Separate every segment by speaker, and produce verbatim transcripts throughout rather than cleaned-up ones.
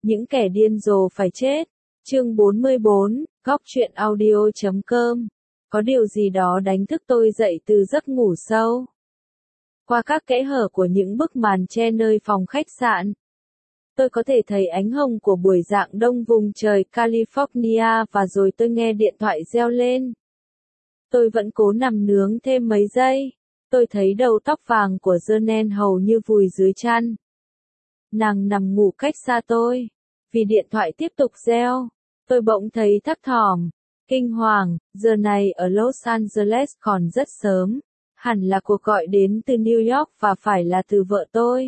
Speaker 1: Những kẻ điên rồ phải chết. Chương bốn mươi bốn, góc truyện audio chấm com. Có điều gì đó đánh thức tôi dậy từ giấc ngủ sâu. Qua các kẽ hở của những bức màn che nơi phòng khách sạn, tôi có thể thấy ánh hồng của buổi rạng đông vùng trời California và rồi tôi nghe điện thoại reo lên. Tôi vẫn cố nằm nướng thêm mấy giây. Tôi thấy đầu tóc vàng của Jenen hầu như vùi dưới chăn. Nàng nằm ngủ cách xa tôi. Vì điện thoại tiếp tục reo, tôi bỗng thấy thấp thỏm, kinh hoàng. Giờ này ở Los Angeles còn rất sớm. Hẳn là cuộc gọi đến từ New York và phải là từ vợ tôi.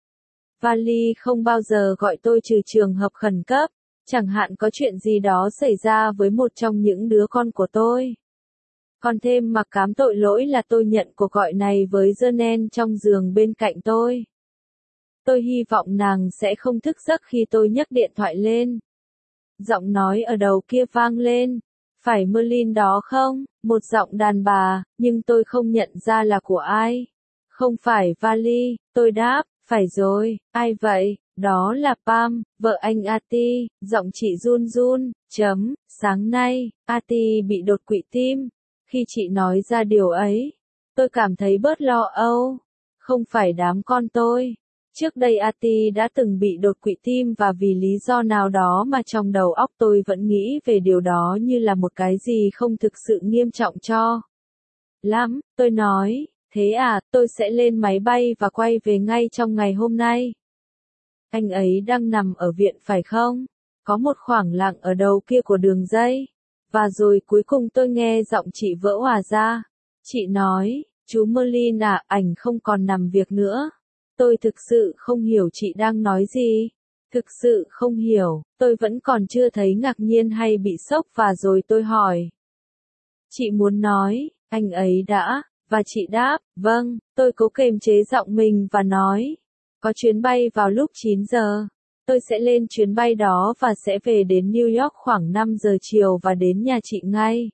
Speaker 1: Vali không bao giờ gọi tôi trừ trường hợp khẩn cấp, chẳng hạn có chuyện gì đó xảy ra với một trong những đứa con của tôi. Còn thêm mặc cám tội lỗi là tôi nhận cuộc gọi này với Jenen trong giường bên cạnh tôi. Tôi hy vọng nàng sẽ không thức giấc khi tôi nhấc điện thoại lên. Giọng nói ở đầu kia vang lên. Phải Merlin đó không? Một giọng đàn bà, nhưng tôi không nhận ra là của ai. Không phải Vali, tôi đáp, phải rồi, ai vậy? Đó là Pam, vợ anh Ati. Giọng chị run run, chấm, sáng nay, Ati bị đột quỵ tim. Khi chị nói ra điều ấy, tôi cảm thấy bớt lo âu. Không phải đám con tôi. Trước đây Ati đã từng bị đột quỵ tim và vì lý do nào đó mà trong đầu óc tôi vẫn nghĩ về điều đó như là một cái gì không thực sự nghiêm trọng cho lắm. Tôi nói, thế à, tôi sẽ lên máy bay và quay về ngay trong ngày hôm nay. Anh ấy đang nằm ở viện phải không? Có một khoảng lặng ở đầu kia của đường dây. Và rồi cuối cùng tôi nghe giọng chị vỡ òa ra. Chị nói, chú Merlin à, ảnh không còn nằm việc nữa. Tôi thực sự không hiểu chị đang nói gì. Thực sự không hiểu, tôi vẫn còn chưa thấy ngạc nhiên hay bị sốc và rồi tôi hỏi. Chị muốn nói, anh ấy đã, và chị đáp, vâng, tôi cố kiềm chế giọng mình và nói. Có chuyến bay vào lúc chín giờ. Tôi sẽ lên chuyến bay đó và sẽ về đến New York khoảng năm giờ chiều và đến nhà chị ngay.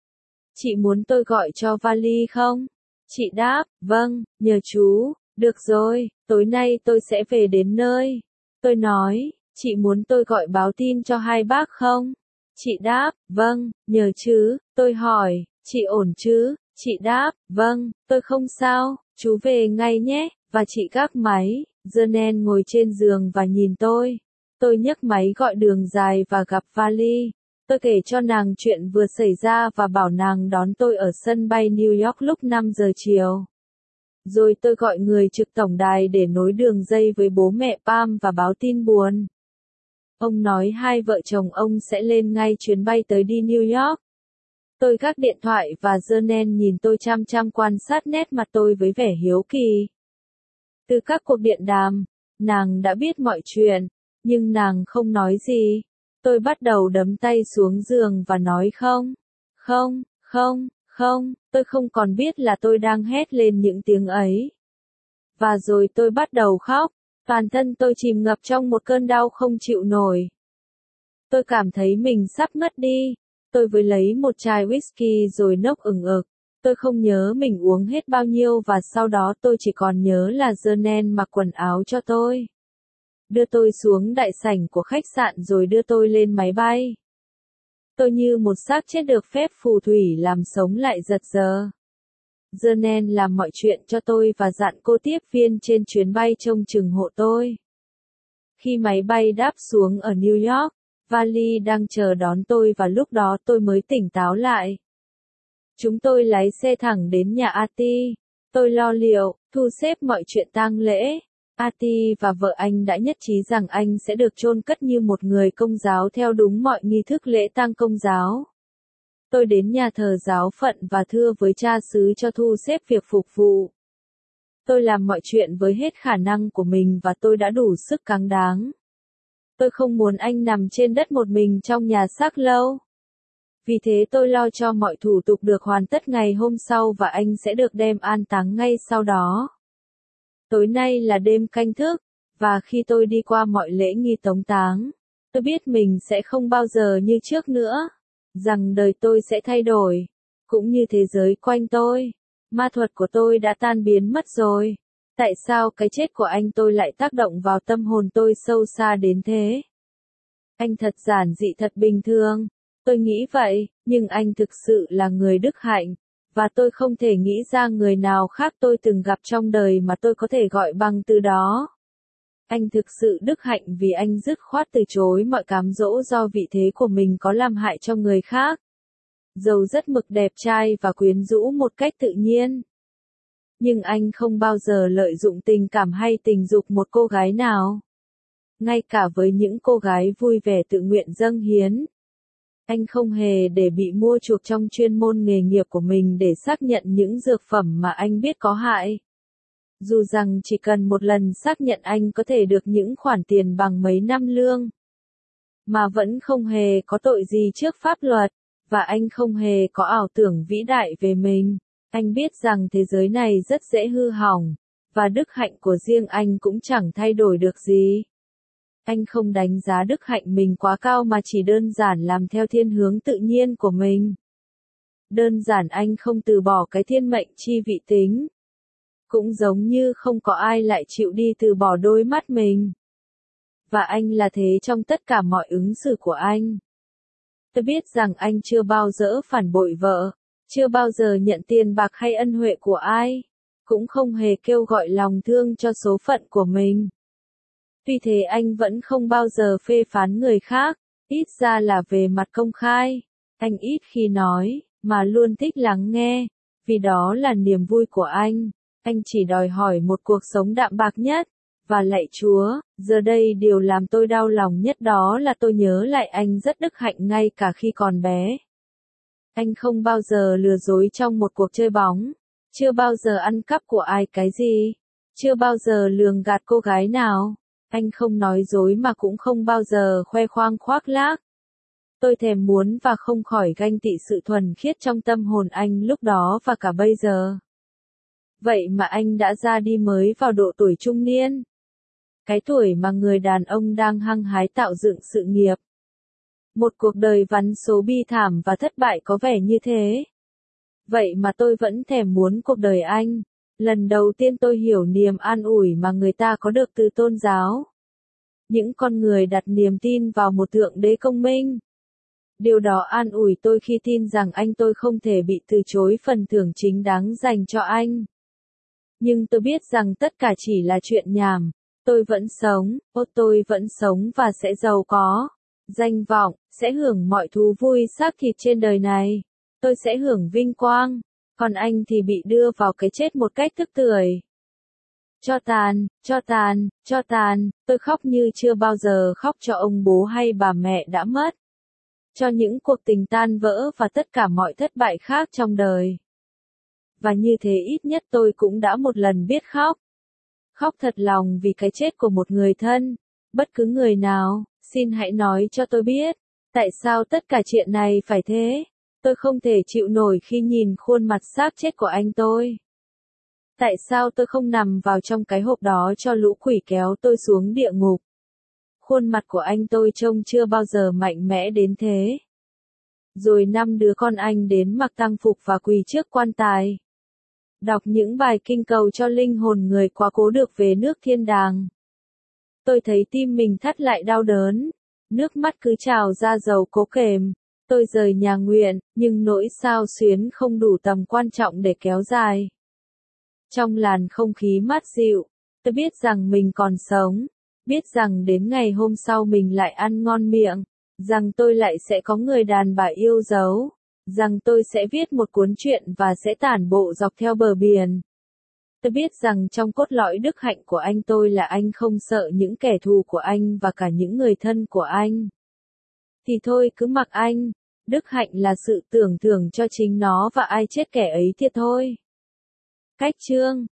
Speaker 1: Chị muốn tôi gọi cho Vali không? Chị đáp, vâng, nhờ chú. Được rồi, tối nay tôi sẽ về đến nơi. Tôi nói, chị muốn tôi gọi báo tin cho hai bác không? Chị đáp, vâng, nhờ chứ. Tôi hỏi, chị ổn chứ? Chị đáp, vâng, tôi không sao, chú về ngay nhé. Và chị gác máy. Jenen ngồi trên giường và nhìn tôi. Tôi nhấc máy gọi đường dài và gặp Vali. Tôi kể cho nàng chuyện vừa xảy ra và bảo nàng đón tôi ở sân bay New York lúc năm giờ chiều. Rồi tôi gọi người trực tổng đài để nối đường dây với bố mẹ Pam và báo tin buồn. Ông nói hai vợ chồng ông sẽ lên ngay chuyến bay tới đi New York. Tôi gác điện thoại và Jenen nhìn tôi chăm chăm quan sát nét mặt tôi với vẻ hiếu kỳ. Từ các cuộc điện đàm, nàng đã biết mọi chuyện, nhưng nàng không nói gì. Tôi bắt đầu đấm tay xuống giường và nói không, không, không, không, tôi không còn biết là tôi đang hét lên những tiếng ấy. Và rồi tôi bắt đầu khóc, toàn thân tôi chìm ngập trong một cơn đau không chịu nổi. Tôi cảm thấy mình sắp ngất đi. Tôi vừa lấy một chai whisky rồi nốc ửng ực. Tôi không nhớ mình uống hết bao nhiêu và sau đó tôi chỉ còn nhớ là Jenen mặc quần áo cho tôi. Đưa tôi xuống đại sảnh của khách sạn rồi đưa tôi lên máy bay. Tôi như một xác chết được phép phù thủy làm sống lại giật giờ. Jenen làm mọi chuyện cho tôi và dặn cô tiếp viên trên chuyến bay trông chừng hộ tôi. Khi máy bay đáp xuống ở New York, Vali đang chờ đón tôi và lúc đó tôi mới tỉnh táo lại. Chúng tôi lái xe thẳng đến nhà Ati. Tôi lo liệu, thu xếp mọi chuyện tang lễ. Ati và vợ anh đã nhất trí rằng anh sẽ được chôn cất như một người Công giáo theo đúng mọi nghi thức lễ tang Công giáo. Tôi đến nhà thờ giáo phận và thưa với cha xứ cho thu xếp việc phục vụ. Tôi làm mọi chuyện với hết khả năng của mình và tôi đã đủ sức cáng đáng. Tôi không muốn anh nằm trên đất một mình trong nhà xác lâu. Vì thế tôi lo cho mọi thủ tục được hoàn tất ngày hôm sau và anh sẽ được đem an táng ngay sau đó. Tối nay là đêm canh thức, và khi tôi đi qua mọi lễ nghi tống táng, tôi biết mình sẽ không bao giờ như trước nữa, rằng đời tôi sẽ thay đổi, cũng như thế giới quanh tôi. Ma thuật của tôi đã tan biến mất rồi. Tại sao cái chết của anh tôi lại tác động vào tâm hồn tôi sâu xa đến thế? Anh thật giản dị thật bình thường. Tôi nghĩ vậy, nhưng anh thực sự là người đức hạnh, và tôi không thể nghĩ ra người nào khác tôi từng gặp trong đời mà tôi có thể gọi bằng từ đó. Anh thực sự đức hạnh vì anh dứt khoát từ chối mọi cám dỗ do vị thế của mình có làm hại cho người khác. Dầu rất mực đẹp trai và quyến rũ một cách tự nhiên. Nhưng anh không bao giờ lợi dụng tình cảm hay tình dục một cô gái nào. Ngay cả với những cô gái vui vẻ tự nguyện dâng hiến. Anh không hề để bị mua chuộc trong chuyên môn nghề nghiệp của mình để xác nhận những dược phẩm mà anh biết có hại. Dù rằng chỉ cần một lần xác nhận anh có thể được những khoản tiền bằng mấy năm lương. Mà vẫn không hề có tội gì trước pháp luật, và anh không hề có ảo tưởng vĩ đại về mình. Anh biết rằng thế giới này rất dễ hư hỏng, và đức hạnh của riêng anh cũng chẳng thay đổi được gì. Anh không đánh giá đức hạnh mình quá cao mà chỉ đơn giản làm theo thiên hướng tự nhiên của mình. Đơn giản anh không từ bỏ cái thiên mệnh chi vị tính. Cũng giống như không có ai lại chịu đi từ bỏ đôi mắt mình. Và anh là thế trong tất cả mọi ứng xử của anh. Tôi biết rằng anh chưa bao giờ phản bội vợ, chưa bao giờ nhận tiền bạc hay ân huệ của ai, cũng không hề kêu gọi lòng thương cho số phận của mình. Tuy thế anh vẫn không bao giờ phê phán người khác, ít ra là về mặt công khai. Anh ít khi nói, mà luôn thích lắng nghe, vì đó là niềm vui của anh. Anh chỉ đòi hỏi một cuộc sống đạm bạc nhất, và lạy Chúa, giờ đây điều làm tôi đau lòng nhất đó là tôi nhớ lại anh rất đức hạnh ngay cả khi còn bé. Anh không bao giờ lừa dối trong một cuộc chơi bóng, chưa bao giờ ăn cắp của ai cái gì, chưa bao giờ lường gạt cô gái nào. Anh không nói dối mà cũng không bao giờ khoe khoang khoác lác. Tôi thèm muốn và không khỏi ganh tị sự thuần khiết trong tâm hồn anh lúc đó và cả bây giờ. Vậy mà anh đã ra đi mới vào độ tuổi trung niên. Cái tuổi mà người đàn ông đang hăng hái tạo dựng sự nghiệp. Một cuộc đời vắn số bi thảm và thất bại có vẻ như thế. Vậy mà tôi vẫn thèm muốn cuộc đời anh. Lần đầu tiên tôi hiểu niềm an ủi mà người ta có được từ tôn giáo. Những con người đặt niềm tin vào một thượng đế công minh. Điều đó an ủi tôi khi tin rằng anh tôi không thể bị từ chối phần thưởng chính đáng dành cho anh. Nhưng tôi biết rằng tất cả chỉ là chuyện nhảm. Tôi vẫn sống, ô tôi vẫn sống và sẽ giàu có, danh vọng, sẽ hưởng mọi thú vui xác thịt trên đời này. Tôi sẽ hưởng vinh quang, còn anh thì bị đưa vào cái chết một cách tức tưởi. Cho tàn, cho tàn, cho tàn, tôi khóc như chưa bao giờ khóc cho ông bố hay bà mẹ đã mất. Cho những cuộc tình tan vỡ và tất cả mọi thất bại khác trong đời. Và như thế ít nhất tôi cũng đã một lần biết khóc. Khóc thật lòng vì cái chết của một người thân. Bất cứ người nào, xin hãy nói cho tôi biết, tại sao tất cả chuyện này phải thế? Tôi không thể chịu nổi khi nhìn khuôn mặt xác chết của anh tôi. Tại sao tôi không nằm vào trong cái hộp đó cho lũ quỷ kéo tôi xuống địa ngục? Khuôn mặt của anh tôi trông chưa bao giờ mạnh mẽ đến thế. Rồi năm đứa con anh đến mặc tang phục và quỳ trước quan tài. Đọc những bài kinh cầu cho linh hồn người quá cố được về nước thiên đàng. Tôi thấy tim mình thắt lại đau đớn. Nước mắt cứ trào ra dầu cố kềm. Tôi rời nhà nguyện, nhưng nỗi xao xuyến không đủ tầm quan trọng để kéo dài. Trong làn không khí mát dịu, tôi biết rằng mình còn sống. Biết rằng đến ngày hôm sau mình lại ăn ngon miệng. Rằng tôi lại sẽ có người đàn bà yêu dấu. Rằng tôi sẽ viết một cuốn truyện và sẽ tản bộ dọc theo bờ biển. Tôi biết rằng trong cốt lõi đức hạnh của anh tôi là anh không sợ những kẻ thù của anh và cả những người thân của anh. Thì thôi cứ mặc anh. Đức hạnh là sự tưởng thưởng cho chính nó và ai chết kẻ ấy thiệt thôi. Cách chương